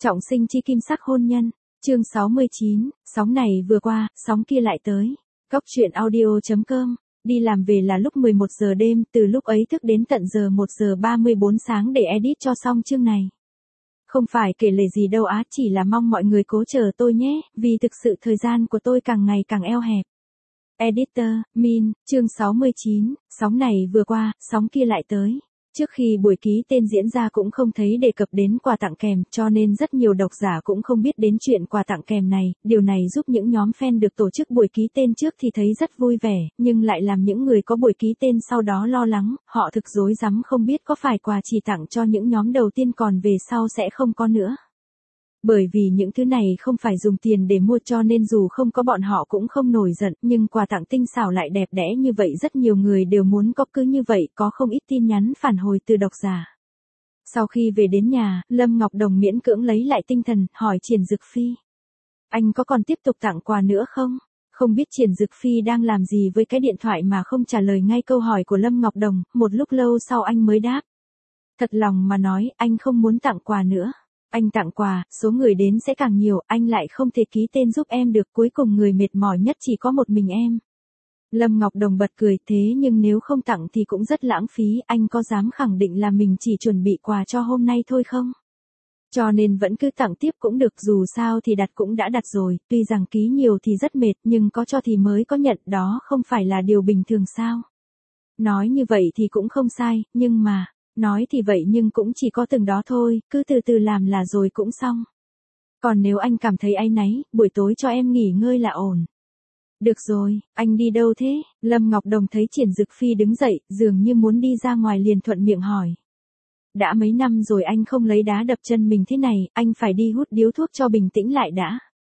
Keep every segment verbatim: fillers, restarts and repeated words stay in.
Trọng sinh chi kim sắc hôn nhân, chương sáu mươi chín, sóng này vừa qua, sóng kia lại tới. Góc truyện audio chấm com, đi làm về là lúc mười một giờ đêm, từ lúc ấy thức đến tận giờ một giờ ba mươi bốn sáng để edit cho xong chương này. Không phải kể lể gì đâu á, chỉ là mong mọi người cố chờ tôi nhé, vì thực sự thời gian của tôi càng ngày càng eo hẹp. Editor, Min, chương sáu mươi chín, sóng này vừa qua, sóng kia lại tới. Trước khi buổi ký tên diễn ra cũng không thấy đề cập đến quà tặng kèm, cho nên rất nhiều độc giả cũng không biết đến chuyện quà tặng kèm này. Điều này giúp những nhóm fan được tổ chức buổi ký tên trước thì thấy rất vui vẻ, nhưng lại làm những người có buổi ký tên sau đó lo lắng, họ thực rối rắm không biết có phải quà chỉ tặng cho những nhóm đầu tiên còn về sau sẽ không có nữa. Bởi vì những thứ này không phải dùng tiền để mua cho nên dù không có bọn họ cũng không nổi giận, nhưng quà tặng tinh xảo lại đẹp đẽ như vậy rất nhiều người đều muốn có, cứ như vậy có không ít tin nhắn phản hồi từ độc giả. Sau khi về đến nhà, Lâm Ngọc Đồng miễn cưỡng lấy lại tinh thần, hỏi Triển Dực Phi. Anh có còn tiếp tục tặng quà nữa không? Không biết Triển Dực Phi đang làm gì với cái điện thoại mà không trả lời ngay câu hỏi của Lâm Ngọc Đồng, một lúc lâu sau anh mới đáp. Thật lòng mà nói, anh không muốn tặng quà nữa. Anh tặng quà, số người đến sẽ càng nhiều, anh lại không thể ký tên giúp em được, cuối cùng người mệt mỏi nhất chỉ có một mình em. Lâm Ngọc Đồng bật cười, thế nhưng nếu không tặng thì cũng rất lãng phí, anh có dám khẳng định là mình chỉ chuẩn bị quà cho hôm nay thôi không? Cho nên vẫn cứ tặng tiếp cũng được, dù sao thì đặt cũng đã đặt rồi, tuy rằng ký nhiều thì rất mệt nhưng có cho thì mới có nhận, đó không phải là điều bình thường sao? Nói như vậy thì cũng không sai, nhưng mà... Nói thì vậy nhưng cũng chỉ có từng đó thôi, cứ từ từ làm là rồi cũng xong. Còn nếu anh cảm thấy áy náy, buổi tối cho em nghỉ ngơi là ổn. Được rồi, anh đi đâu thế? Lâm Ngọc Đồng thấy Triển Dực Phi đứng dậy, dường như muốn đi ra ngoài liền thuận miệng hỏi. Đã mấy năm rồi anh không lấy đá đập chân mình thế này, anh phải đi hút điếu thuốc cho bình tĩnh lại đã.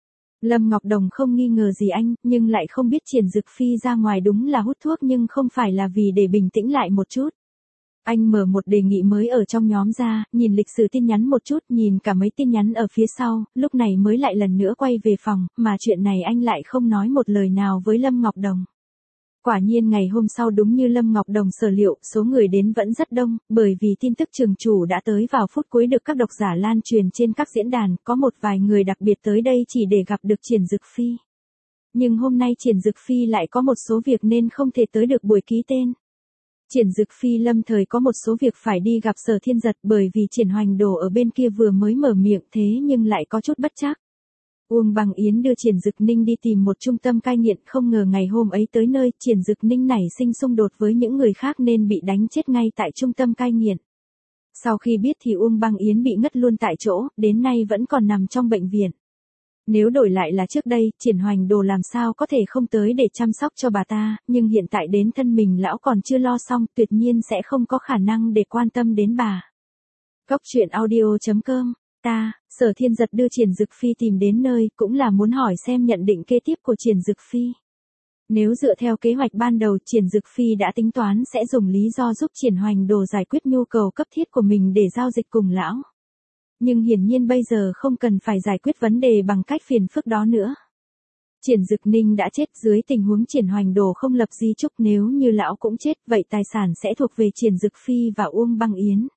Lâm Ngọc Đồng không nghi ngờ gì anh, nhưng lại không biết Triển Dực Phi ra ngoài đúng là hút thuốc nhưng không phải là vì để bình tĩnh lại một chút. Anh mở một đề nghị mới ở trong nhóm ra, nhìn lịch sử tin nhắn một chút, nhìn cả mấy tin nhắn ở phía sau, lúc này mới lại lần nữa quay về phòng, mà chuyện này anh lại không nói một lời nào với Lâm Ngọc Đồng. Quả nhiên ngày hôm sau đúng như Lâm Ngọc Đồng sở liệu, số người đến vẫn rất đông, bởi vì tin tức trường chủ đã tới vào phút cuối được các độc giả lan truyền trên các diễn đàn, có một vài người đặc biệt tới đây chỉ để gặp được Triển Dực Phi. Nhưng hôm nay Triển Dực Phi lại có một số việc nên không thể tới được buổi ký tên. Triển Dực Phi lâm thời có một số việc phải đi gặp Sở Thiên Giật bởi vì Triển Hoành Đồ ở bên kia vừa mới mở miệng thế nhưng lại có chút bất trắc. Uông Bằng Yến đưa Triển Dực Ninh đi tìm một trung tâm cai nghiện, không ngờ ngày hôm ấy tới nơi, Triển Dực Ninh nảy sinh xung đột với những người khác nên bị đánh chết ngay tại trung tâm cai nghiện. Sau khi biết thì Uông Bằng Yến bị ngất luôn tại chỗ, đến nay vẫn còn nằm trong bệnh viện. Nếu đổi lại là trước đây, Triển Hoành Đồ làm sao có thể không tới để chăm sóc cho bà ta, nhưng hiện tại đến thân mình lão còn chưa lo xong, tuyệt nhiên sẽ không có khả năng để quan tâm đến bà. Góc truyện audio chấm com, ta, Sở Thiên Giật đưa Triển Dực Phi tìm đến nơi, cũng là muốn hỏi xem nhận định kế tiếp của Triển Dực Phi. Nếu dựa theo kế hoạch ban đầu, Triển Dực Phi đã tính toán sẽ dùng lý do giúp Triển Hoành Đồ giải quyết nhu cầu cấp thiết của mình để giao dịch cùng lão. Nhưng hiển nhiên bây giờ không cần phải giải quyết vấn đề bằng cách phiền phức đó nữa. Triển Dực Ninh đã chết, dưới tình huống Triển Hoành Đồ không lập di chúc, nếu như lão cũng chết, vậy tài sản sẽ thuộc về Triển Dực Phi và Uông Bằng Yến.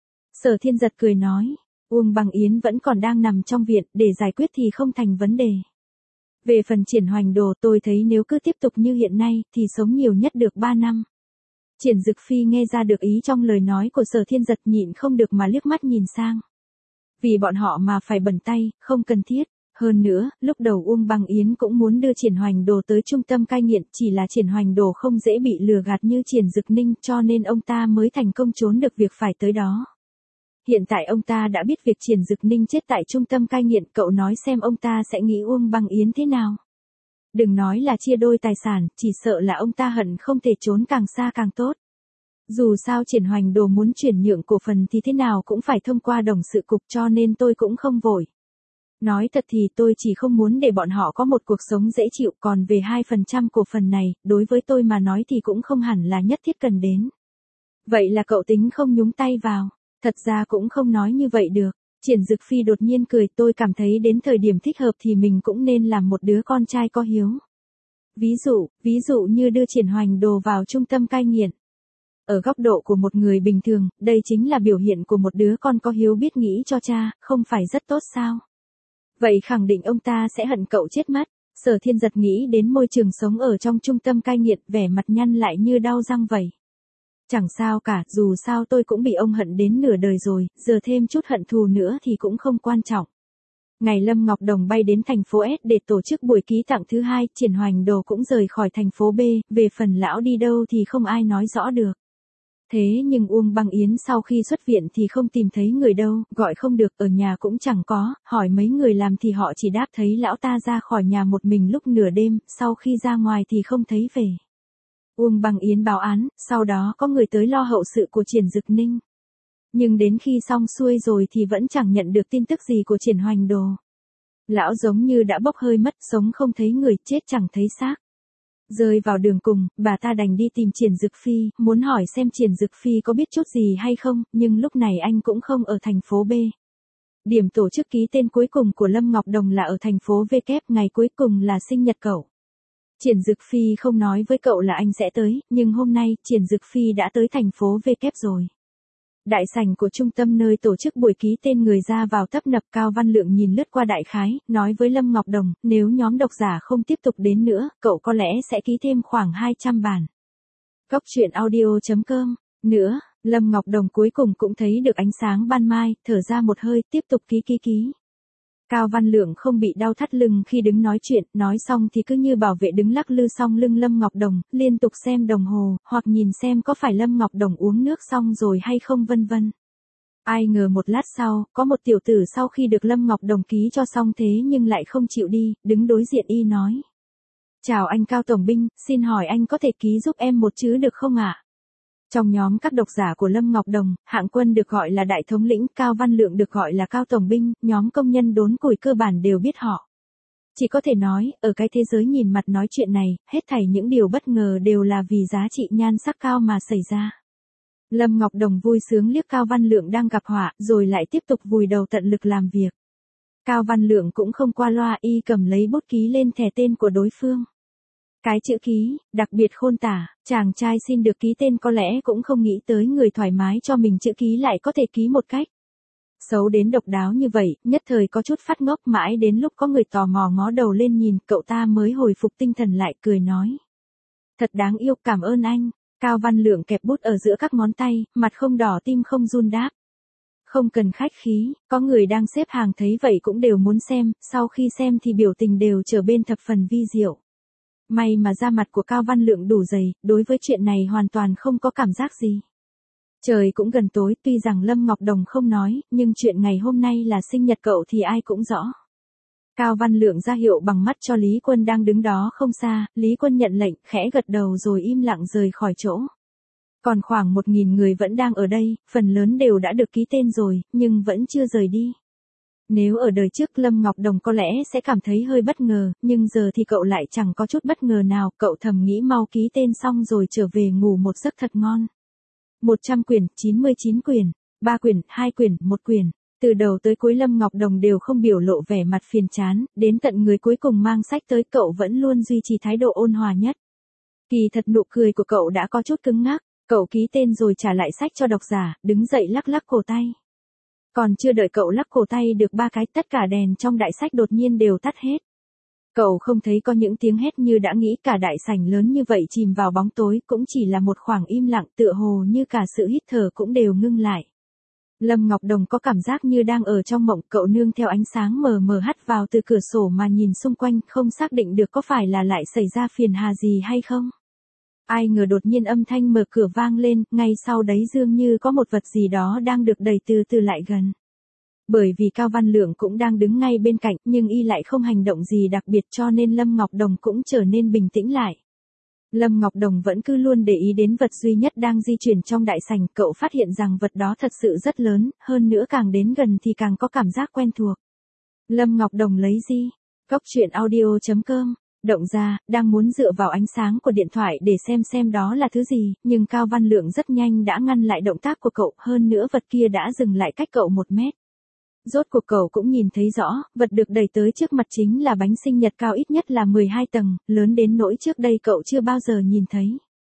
Sở Thiên Giật cười nói, Uông Bằng Yến vẫn còn đang nằm trong viện, để giải quyết thì không thành vấn đề. Về phần Triển Hoành Đồ, tôi thấy nếu cứ tiếp tục như hiện nay, thì sống nhiều nhất được ba năm. Triển Dực Phi nghe ra được ý trong lời nói của Sở Thiên Giật, nhịn không được mà liếc mắt nhìn sang. Vì bọn họ mà phải bẩn tay, không cần thiết. Hơn nữa, lúc đầu Uông Bằng Yến cũng muốn đưa Triển Hoành Đồ tới trung tâm cai nghiện, chỉ là Triển Hoành Đồ không dễ bị lừa gạt như Triển Dực Ninh, cho nên ông ta mới thành công trốn được việc phải tới đó. Hiện tại ông ta đã biết việc Triển Dực Ninh chết tại trung tâm cai nghiện, cậu nói xem ông ta sẽ nghĩ Uông Bằng Yến thế nào. Đừng nói là chia đôi tài sản, chỉ sợ là ông ta hận không thể trốn càng xa càng tốt. Dù sao Triển Hoành Đồ muốn chuyển nhượng cổ phần thì thế nào cũng phải thông qua đồng sự cục, cho nên tôi cũng không vội. Nói thật thì tôi chỉ không muốn để bọn họ có một cuộc sống dễ chịu, còn về hai phần trăm cổ phần này, đối với tôi mà nói thì cũng không hẳn là nhất thiết cần đến. Vậy là cậu tính không nhúng tay vào? Thật ra cũng không nói như vậy được. Triển Dực Phi đột nhiên cười, tôi cảm thấy đến thời điểm thích hợp thì mình cũng nên làm một đứa con trai có hiếu. Ví dụ, ví dụ như đưa Triển Hoành Đồ vào trung tâm cai nghiện. Ở góc độ của một người bình thường, đây chính là biểu hiện của một đứa con có hiếu biết nghĩ cho cha, không phải rất tốt sao? Vậy khẳng định ông ta sẽ hận cậu chết mất. Sở Thiên Giật nghĩ đến môi trường sống ở trong trung tâm cai nghiện, vẻ mặt nhăn lại như đau răng vậy. Chẳng sao cả, dù sao tôi cũng bị ông hận đến nửa đời rồi, giờ thêm chút hận thù nữa thì cũng không quan trọng. Ngày Lâm Ngọc Đồng bay đến thành phố S để tổ chức buổi ký tặng thứ hai, Triển Hoành Đồ cũng rời khỏi thành phố B, về phần lão đi đâu thì không ai nói rõ được. Thế nhưng Uông Băng Yến sau khi xuất viện thì không tìm thấy người đâu, gọi không được, ở nhà cũng chẳng có, hỏi mấy người làm thì họ chỉ đáp thấy lão ta ra khỏi nhà một mình lúc nửa đêm, sau khi ra ngoài thì không thấy về. Uông Băng Yến báo án, sau đó có người tới lo hậu sự của Triển Dực Ninh. Nhưng đến khi xong xuôi rồi thì vẫn chẳng nhận được tin tức gì của Triển Hoành Đồ. Lão giống như đã bốc hơi mất, sống không thấy người, chết chẳng thấy xác. Rơi vào đường cùng, bà ta đành đi tìm Triển Dực Phi, muốn hỏi xem Triển Dực Phi có biết chút gì hay không, nhưng lúc này anh cũng không ở thành phố B. Điểm tổ chức ký tên cuối cùng của Lâm Ngọc Đồng là ở thành phố V kép, ngày cuối cùng là sinh nhật cậu. Triển Dực Phi không nói với cậu là anh sẽ tới, nhưng hôm nay, Triển Dực Phi đã tới thành phố V kép rồi. Đại sảnh của trung tâm nơi tổ chức buổi ký tên người ra vào tấp nập, Cao Văn Lượng nhìn lướt qua đại khái, nói với Lâm Ngọc Đồng, nếu nhóm độc giả không tiếp tục đến nữa, cậu có lẽ sẽ ký thêm khoảng hai trăm bản. Cóc truyện audio chấm com. Nữa, Lâm Ngọc Đồng cuối cùng cũng thấy được ánh sáng ban mai, thở ra một hơi, tiếp tục ký ký ký. Cao Văn Lượng không bị đau thắt lưng khi đứng nói chuyện, nói xong thì cứ như bảo vệ đứng lắc lư song lưng Lâm Ngọc Đồng, liên tục xem đồng hồ, hoặc nhìn xem có phải Lâm Ngọc Đồng uống nước xong rồi hay không vân vân. Ai ngờ một lát sau, có một tiểu tử sau khi được Lâm Ngọc Đồng ký cho xong thế nhưng lại không chịu đi, đứng đối diện y nói. Chào anh Cao Tổng Binh, xin hỏi anh có thể ký giúp em một chữ được không ạ? Trong nhóm các độc giả của Lâm Ngọc Đồng, Hạng Quân được gọi là Đại Thống lĩnh, Cao Văn Lượng được gọi là Cao Tổng Binh, nhóm công nhân đốn củi cơ bản đều biết họ. Chỉ có thể nói, ở cái thế giới nhìn mặt nói chuyện này, hết thảy những điều bất ngờ đều là vì giá trị nhan sắc cao mà xảy ra. Lâm Ngọc Đồng vui sướng liếc Cao Văn Lượng đang gặp họa, rồi lại tiếp tục vùi đầu tận lực làm việc. Cao Văn Lượng cũng không qua loa, y cầm lấy bút ký lên thẻ tên của đối phương. Cái chữ ký, đặc biệt khôn tả, chàng trai xin được ký tên có lẽ cũng không nghĩ tới người thoải mái cho mình chữ ký lại có thể ký một cách xấu đến độc đáo như vậy, nhất thời có chút phát ngốc, mãi đến lúc có người tò mò ngó đầu lên nhìn, cậu ta mới hồi phục tinh thần lại, cười nói. Thật đáng yêu, cảm ơn anh. Cao Văn Lượng kẹp bút ở giữa các ngón tay, mặt không đỏ tim không run đáp. Không cần khách khí, có người đang xếp hàng thấy vậy cũng đều muốn xem, sau khi xem thì biểu tình đều trở bên thập phần vi diệu. May mà da mặt của Cao Văn Lượng đủ dày, đối với chuyện này hoàn toàn không có cảm giác gì. Trời cũng gần tối, tuy rằng Lâm Ngọc Đồng không nói, nhưng chuyện ngày hôm nay là sinh nhật cậu thì ai cũng rõ. Cao Văn Lượng ra hiệu bằng mắt cho Lý Quân đang đứng đó không xa, Lý Quân nhận lệnh, khẽ gật đầu rồi im lặng rời khỏi chỗ. Còn khoảng một nghìn người vẫn đang ở đây, phần lớn đều đã được ký tên rồi, nhưng vẫn chưa rời đi. Nếu ở đời trước Lâm Ngọc Đồng có lẽ sẽ cảm thấy hơi bất ngờ, nhưng giờ thì cậu lại chẳng có chút bất ngờ nào, cậu thầm nghĩ mau ký tên xong rồi trở về ngủ một giấc thật ngon. một trăm quyển, chín mươi chín quyển, ba quyển, hai quyển, một quyển. Từ đầu tới cuối Lâm Ngọc Đồng đều không biểu lộ vẻ mặt phiền chán, đến tận người cuối cùng mang sách tới cậu vẫn luôn duy trì thái độ ôn hòa nhất. Kỳ thật nụ cười của cậu đã có chút cứng ngắc, cậu ký tên rồi trả lại sách cho độc giả, đứng dậy lắc lắc cổ tay. Còn chưa đợi cậu lắc cổ tay được ba cái, tất cả đèn trong đại sảnh đột nhiên đều tắt hết. Cậu không thấy có những tiếng hét như đã nghĩ, cả đại sảnh lớn như vậy chìm vào bóng tối, cũng chỉ là một khoảng im lặng, tựa hồ như cả sự hít thở cũng đều ngưng lại. Lâm Ngọc Đồng có cảm giác như đang ở trong mộng, cậu nương theo ánh sáng mờ mờ hắt vào từ cửa sổ mà nhìn xung quanh, không xác định được có phải là lại xảy ra phiền hà gì hay không. Ai ngờ đột nhiên âm thanh mở cửa vang lên, ngay sau đấy dường như có một vật gì đó đang được đẩy từ từ lại gần. Bởi vì Cao Văn Lượng cũng đang đứng ngay bên cạnh, nhưng y lại không hành động gì đặc biệt cho nên Lâm Ngọc Đồng cũng trở nên bình tĩnh lại. Lâm Ngọc Đồng vẫn cứ luôn để ý đến vật duy nhất đang di chuyển trong đại sảnh, cậu phát hiện rằng vật đó thật sự rất lớn, hơn nữa càng đến gần thì càng có cảm giác quen thuộc. Lâm Ngọc Đồng lấy gì? Cóc truyện audio chấm com. Động ra, đang muốn dựa vào ánh sáng của điện thoại để xem xem đó là thứ gì, nhưng Cao Văn Lượng rất nhanh đã ngăn lại động tác của cậu, hơn nữa vật kia đã dừng lại cách cậu một mét. Rốt cuộc cậu cũng nhìn thấy rõ, vật được đẩy tới trước mặt chính là bánh sinh nhật cao ít nhất là mười hai tầng, lớn đến nỗi trước đây cậu chưa bao giờ nhìn thấy.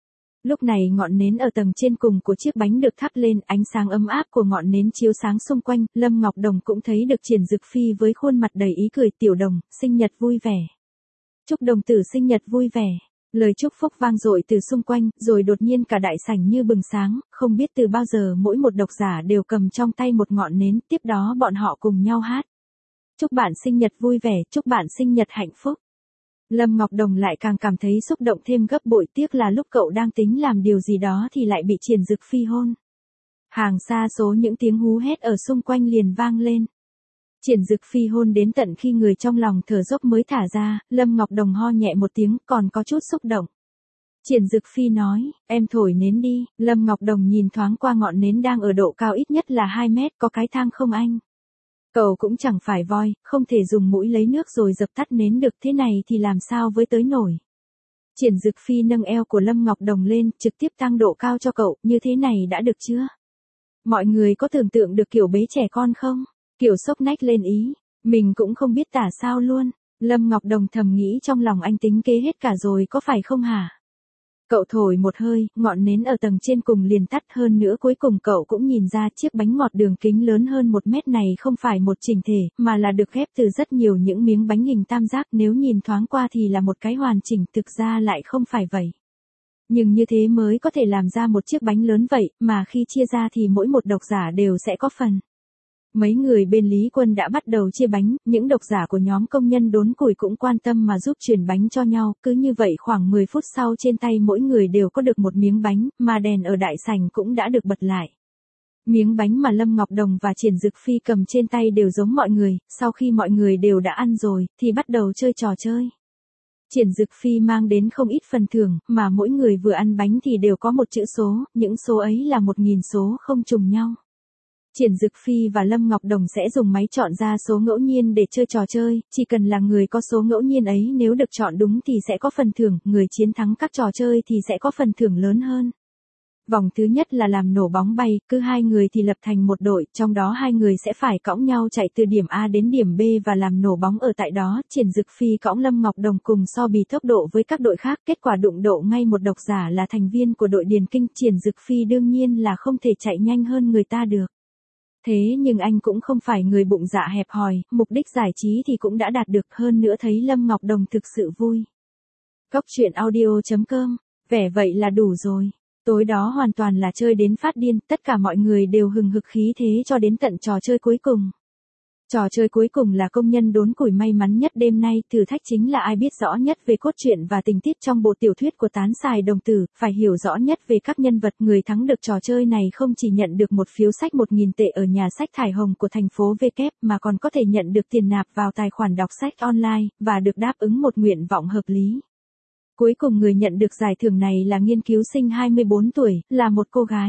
Lúc này ngọn nến ở tầng trên cùng của chiếc bánh được thắp lên, ánh sáng ấm áp của ngọn nến chiếu sáng xung quanh, Lâm Ngọc Đồng cũng thấy được Triển Dực Phi với khuôn mặt đầy ý cười. Tiểu Đồng, sinh nhật vui vẻ. Chúc đồng tử sinh nhật vui vẻ. Lời chúc phúc vang dội từ xung quanh, rồi đột nhiên cả đại sảnh như bừng sáng, không biết từ bao giờ mỗi một độc giả đều cầm trong tay một ngọn nến, tiếp đó bọn họ cùng nhau hát. Chúc bạn sinh nhật vui vẻ, chúc bạn sinh nhật hạnh phúc. Lâm Ngọc Đồng lại càng cảm thấy xúc động thêm gấp bội, tiếc là lúc cậu đang tính làm điều gì đó thì lại bị Triển Dực Phi hôn. Hàng xa số những tiếng hú hét ở xung quanh liền vang lên. Triển Dực Phi hôn đến tận khi người trong lòng thở dốc mới thả ra, Lâm Ngọc Đồng ho nhẹ một tiếng, còn có chút xúc động. Triển Dực Phi nói, em thổi nến đi. Lâm Ngọc Đồng nhìn thoáng qua ngọn nến đang ở độ cao ít nhất là hai mét, có cái thang không anh? Cậu cũng chẳng phải voi, không thể dùng mũi lấy nước rồi dập tắt nến được, thế này thì làm sao với tới nổi. Triển Dực Phi nâng eo của Lâm Ngọc Đồng lên, trực tiếp tăng độ cao cho cậu, như thế này đã được chưa? Mọi người có tưởng tượng được kiểu bế trẻ con không? Kiểu sốc nách lên ý, mình cũng không biết tả sao luôn. Lâm Ngọc Đồng thầm nghĩ trong lòng, anh tính kế hết cả rồi có phải không hả? Cậu thổi một hơi, ngọn nến ở tầng trên cùng liền tắt, hơn nữa cuối cùng cậu cũng nhìn ra chiếc bánh ngọt đường kính lớn hơn một mét này không phải một chỉnh thể, mà là được ghép từ rất nhiều những miếng bánh hình tam giác, nếu nhìn thoáng qua thì là một cái hoàn chỉnh, thực ra lại không phải vậy. Nhưng như thế mới có thể làm ra một chiếc bánh lớn vậy, mà khi chia ra thì mỗi một độc giả đều sẽ có phần. Mấy người bên Lý Quân đã bắt đầu chia bánh, những độc giả của nhóm công nhân đốn củi cũng quan tâm mà giúp chuyển bánh cho nhau, cứ như vậy khoảng mười phút sau trên tay mỗi người đều có được một miếng bánh, mà đèn ở đại sảnh cũng đã được bật lại. Miếng bánh mà Lâm Ngọc Đồng và Triển Dực Phi cầm trên tay đều giống mọi người, sau khi mọi người đều đã ăn rồi, thì bắt đầu chơi trò chơi. Triển Dực Phi mang đến không ít phần thưởng, mà mỗi người vừa ăn bánh thì đều có một chữ số, những số ấy là một nghìn số không trùng nhau. Triển Dực Phi và Lâm Ngọc Đồng sẽ dùng máy chọn ra số ngẫu nhiên để chơi trò chơi, chỉ cần là người có số ngẫu nhiên ấy nếu được chọn đúng thì sẽ có phần thưởng, người chiến thắng các trò chơi thì sẽ có phần thưởng lớn hơn. Vòng thứ nhất là làm nổ bóng bay, cứ hai người thì lập thành một đội, trong đó hai người sẽ phải cõng nhau chạy từ điểm A đến điểm B và làm nổ bóng ở tại đó. Triển Dực Phi cõng Lâm Ngọc Đồng cùng so bì tốc độ với các đội khác, kết quả đụng độ ngay một độc giả là thành viên của đội Điền Kinh. Triển Dực Phi đương nhiên là không thể chạy nhanh hơn người ta được. Thế nhưng anh cũng không phải người bụng dạ hẹp hòi, mục đích giải trí thì cũng đã đạt được, hơn nữa thấy Lâm Ngọc Đồng thực sự vui. Góc truyện audio chấm com, vẻ vậy là đủ rồi. Tối đó hoàn toàn là chơi đến phát điên, tất cả mọi người đều hừng hực khí thế cho đến tận trò chơi cuối cùng. Trò chơi cuối cùng là công nhân đốn củi may mắn nhất đêm nay, thử thách chính là ai biết rõ nhất về cốt truyện và tình tiết trong bộ tiểu thuyết của Tán Sài Đồng Tử, phải hiểu rõ nhất về các nhân vật. Người thắng được trò chơi này không chỉ nhận được một phiếu sách một nghìn tệ ở nhà sách Thải Hồng của thành phố V kép mà còn có thể nhận được tiền nạp vào tài khoản đọc sách online, và được đáp ứng một nguyện vọng hợp lý. Cuối cùng người nhận được giải thưởng này là nghiên cứu sinh hai mươi bốn tuổi, là một cô gái.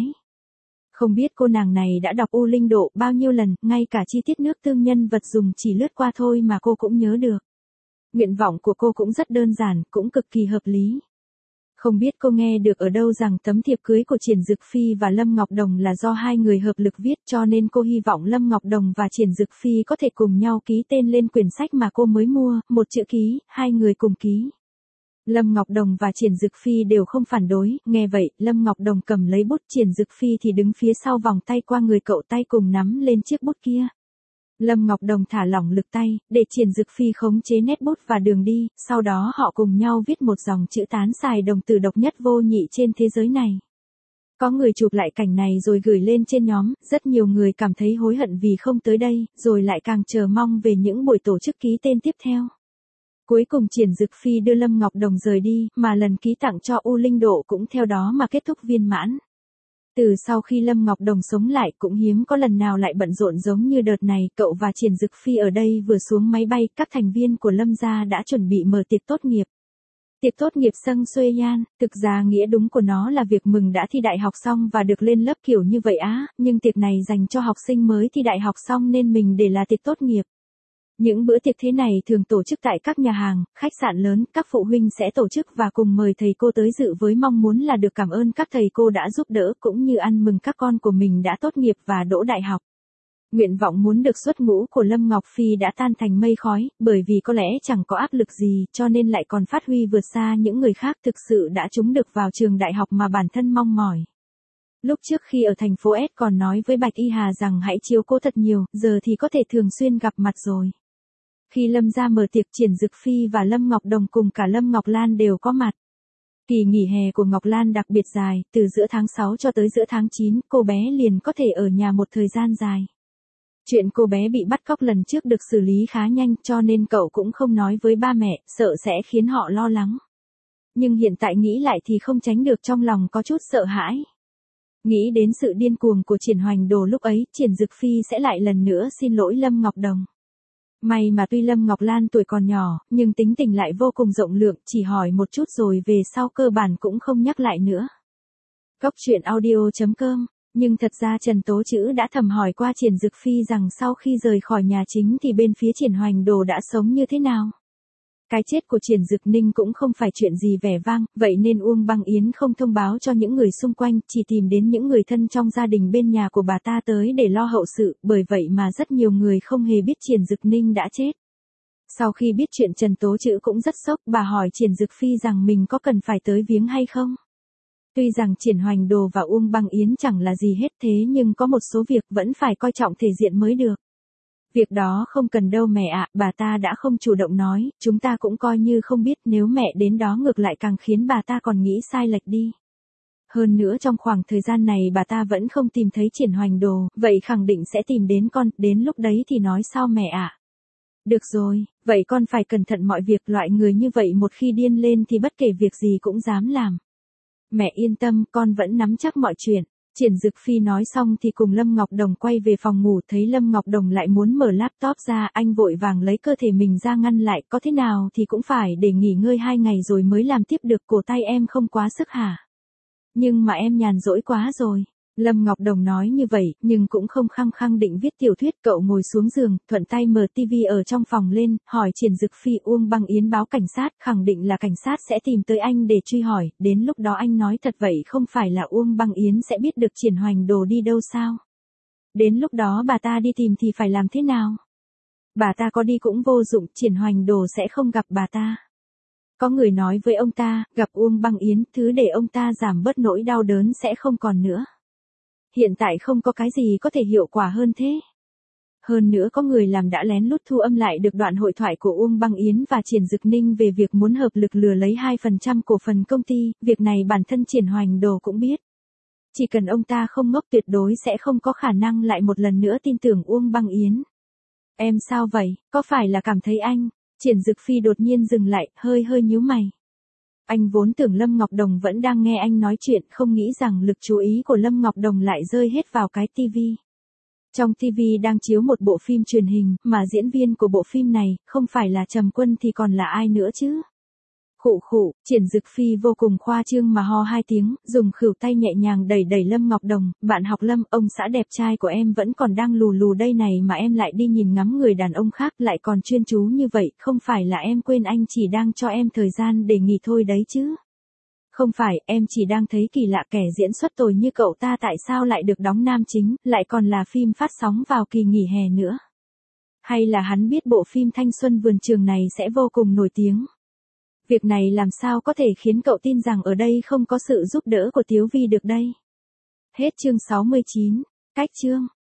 Không biết cô nàng này đã đọc U Linh Độ bao nhiêu lần, ngay cả chi tiết nước tương nhân vật dùng chỉ lướt qua thôi mà cô cũng nhớ được. Nguyện vọng của cô cũng rất đơn giản, cũng cực kỳ hợp lý. Không biết cô nghe được ở đâu rằng tấm thiệp cưới của Triển Dực Phi và Lâm Ngọc Đồng là do hai người hợp lực viết, cho nên cô hy vọng Lâm Ngọc Đồng và Triển Dực Phi có thể cùng nhau ký tên lên quyển sách mà cô mới mua, một chữ ký, hai người cùng ký. Lâm Ngọc Đồng và Triển Dực Phi đều không phản đối, nghe vậy, Lâm Ngọc Đồng cầm lấy bút, Triển Dực Phi thì đứng phía sau vòng tay qua người cậu, tay cùng nắm lên chiếc bút kia. Lâm Ngọc Đồng thả lỏng lực tay, để Triển Dực Phi khống chế nét bút và đường đi, sau đó họ cùng nhau viết một dòng chữ Tán Sài Đồng Tử độc nhất vô nhị trên thế giới này. Có người chụp lại cảnh này rồi gửi lên trên nhóm, rất nhiều người cảm thấy hối hận vì không tới đây, rồi lại càng chờ mong về những buổi tổ chức ký tên tiếp theo. Cuối cùng Triển Dực Phi đưa Lâm Ngọc Đồng rời đi, mà lần ký tặng cho U Linh Độ cũng theo đó mà kết thúc viên mãn. Từ sau khi Lâm Ngọc Đồng sống lại cũng hiếm có lần nào lại bận rộn giống như đợt này, cậu và Triển Dực Phi ở đây vừa xuống máy bay, các thành viên của Lâm gia đã chuẩn bị mở tiệc tốt nghiệp. Tiệc tốt nghiệp Sâng Xuê Yan, thực ra nghĩa đúng của nó là việc mừng đã thi đại học xong và được lên lớp kiểu như vậy á, nhưng tiệc này dành cho học sinh mới thi đại học xong nên mình để là tiệc tốt nghiệp. Những bữa tiệc thế này thường tổ chức tại các nhà hàng, khách sạn lớn, các phụ huynh sẽ tổ chức và cùng mời thầy cô tới dự với mong muốn là được cảm ơn các thầy cô đã giúp đỡ cũng như ăn mừng các con của mình đã tốt nghiệp và đỗ đại học. Nguyện vọng muốn được xuất ngũ của Lâm Ngọc Phi đã tan thành mây khói, bởi vì có lẽ chẳng có áp lực gì cho nên lại còn phát huy vượt xa những người khác, thực sự đã trúng được vào trường đại học mà bản thân mong mỏi. Lúc trước khi ở thành phố S còn nói với Bạch Y Hà rằng hãy chiếu cố thật nhiều, giờ thì có thể thường xuyên gặp mặt rồi. Khi Lâm gia mở tiệc, Triển Dực Phi và Lâm Ngọc Đồng cùng cả Lâm Ngọc Lan đều có mặt. Kỳ nghỉ hè của Ngọc Lan đặc biệt dài, từ giữa tháng sáu cho tới giữa tháng chín, cô bé liền có thể ở nhà một thời gian dài. Chuyện cô bé bị bắt cóc lần trước được xử lý khá nhanh cho nên cậu cũng không nói với ba mẹ, sợ sẽ khiến họ lo lắng. Nhưng hiện tại nghĩ lại thì không tránh được trong lòng có chút sợ hãi. Nghĩ đến sự điên cuồng của Triển Hoành Đồ lúc ấy, Triển Dực Phi sẽ lại lần nữa xin lỗi Lâm Ngọc Đồng. May mà tuy Lâm Ngọc Lan tuổi còn nhỏ, nhưng tính tình lại vô cùng rộng lượng, chỉ hỏi một chút rồi về sau cơ bản cũng không nhắc lại nữa. Cốc truyện audio chấm com. Nhưng thật ra Trần Tố Trữ đã thầm hỏi qua Triển Dực Phi rằng sau khi rời khỏi nhà chính thì bên phía Triển Hoành Đồ đã sống như thế nào. Cái chết của Triển Dực Ninh cũng không phải chuyện gì vẻ vang, vậy nên Uông Băng Yến không thông báo cho những người xung quanh, chỉ tìm đến những người thân trong gia đình bên nhà của bà ta tới để lo hậu sự, bởi vậy mà rất nhiều người không hề biết Triển Dực Ninh đã chết. Sau khi biết chuyện, Trần Tố Trữ cũng rất sốc, bà hỏi Triển Dực Phi rằng mình có cần phải tới viếng hay không. Tuy rằng Triển Hoành Đồ và Uông Băng Yến chẳng là gì hết, thế nhưng có một số việc vẫn phải coi trọng thể diện mới được. Việc đó không cần đâu mẹ ạ, bà ta đã không chủ động nói, chúng ta cũng coi như không biết, nếu mẹ đến đó ngược lại càng khiến bà ta còn nghĩ sai lệch đi. Hơn nữa trong khoảng thời gian này bà ta vẫn không tìm thấy Triển Hoành Đồ, vậy khẳng định sẽ tìm đến con, đến lúc đấy thì nói sao mẹ ạ. Được rồi, vậy con phải cẩn thận mọi việc, loại người như vậy một khi điên lên thì bất kể việc gì cũng dám làm. Mẹ yên tâm, con vẫn nắm chắc mọi chuyện. Triển Dực Phi nói xong thì cùng Lâm Ngọc Đồng quay về phòng ngủ, thấy Lâm Ngọc Đồng lại muốn mở laptop ra, anh vội vàng lấy cơ thể mình ra ngăn lại, có thế nào thì cũng phải để nghỉ ngơi hai ngày rồi mới làm tiếp được, cổ tay em không quá sức hả? Nhưng mà em nhàn rỗi quá rồi. Lâm Ngọc Đồng nói như vậy, nhưng cũng không khăng khăng định viết tiểu thuyết, cậu ngồi xuống giường, thuận tay mở tivi ở trong phòng lên, hỏi Triển Dực Phi Uông Băng Yến báo cảnh sát, khẳng định là cảnh sát sẽ tìm tới anh để truy hỏi, đến lúc đó anh nói thật vậy không phải là Uông Băng Yến sẽ biết được Triển Hoành Đồ đi đâu sao? Đến lúc đó bà ta đi tìm thì phải làm thế nào? Bà ta có đi cũng vô dụng, Triển Hoành Đồ sẽ không gặp bà ta. Có người nói với ông ta, gặp Uông Băng Yến, thứ để ông ta giảm bớt nỗi đau đớn sẽ không còn nữa. Hiện tại không có cái gì có thể hiệu quả hơn thế. Hơn nữa có người làm đã lén lút thu âm lại được đoạn hội thoại của Uông Băng Yến và Triển Dực Ninh về việc muốn hợp lực lừa lấy hai phần trăm cổ phần công ty, việc này bản thân Triển Hoành Đồ cũng biết. Chỉ cần ông ta không ngốc tuyệt đối sẽ không có khả năng lại một lần nữa tin tưởng Uông Băng Yến. Em sao vậy, có phải là cảm thấy anh? Triển Dực Phi đột nhiên dừng lại, hơi hơi nhíu mày. Anh vốn tưởng Lâm Ngọc Đồng vẫn đang nghe anh nói chuyện, không nghĩ rằng lực chú ý của Lâm Ngọc Đồng lại rơi hết vào cái tivi. Trong tivi đang chiếu một bộ phim truyền hình, mà diễn viên của bộ phim này, không phải là Trầm Quân thì còn là ai nữa chứ? Khụ khụ, Triển Dực Phi vô cùng khoa trương mà ho hai tiếng, dùng khuỷu tay nhẹ nhàng đẩy đẩy Lâm Ngọc Đồng, bạn học Lâm, ông xã đẹp trai của em vẫn còn đang lù lù đây này mà em lại đi nhìn ngắm người đàn ông khác, lại còn chuyên chú như vậy, không phải là em quên anh chỉ đang cho em thời gian để nghỉ thôi đấy chứ? Không phải, em chỉ đang thấy kỳ lạ, kẻ diễn xuất tồi như cậu ta tại sao lại được đóng nam chính, lại còn là phim phát sóng vào kỳ nghỉ hè nữa. Hay là hắn biết bộ phim Thanh Xuân Vườn Trường này sẽ vô cùng nổi tiếng. Việc này làm sao có thể khiến cậu tin rằng ở đây không có sự giúp đỡ của Tiếu Vi được đây. Hết chương sáu mươi chín, cách chương.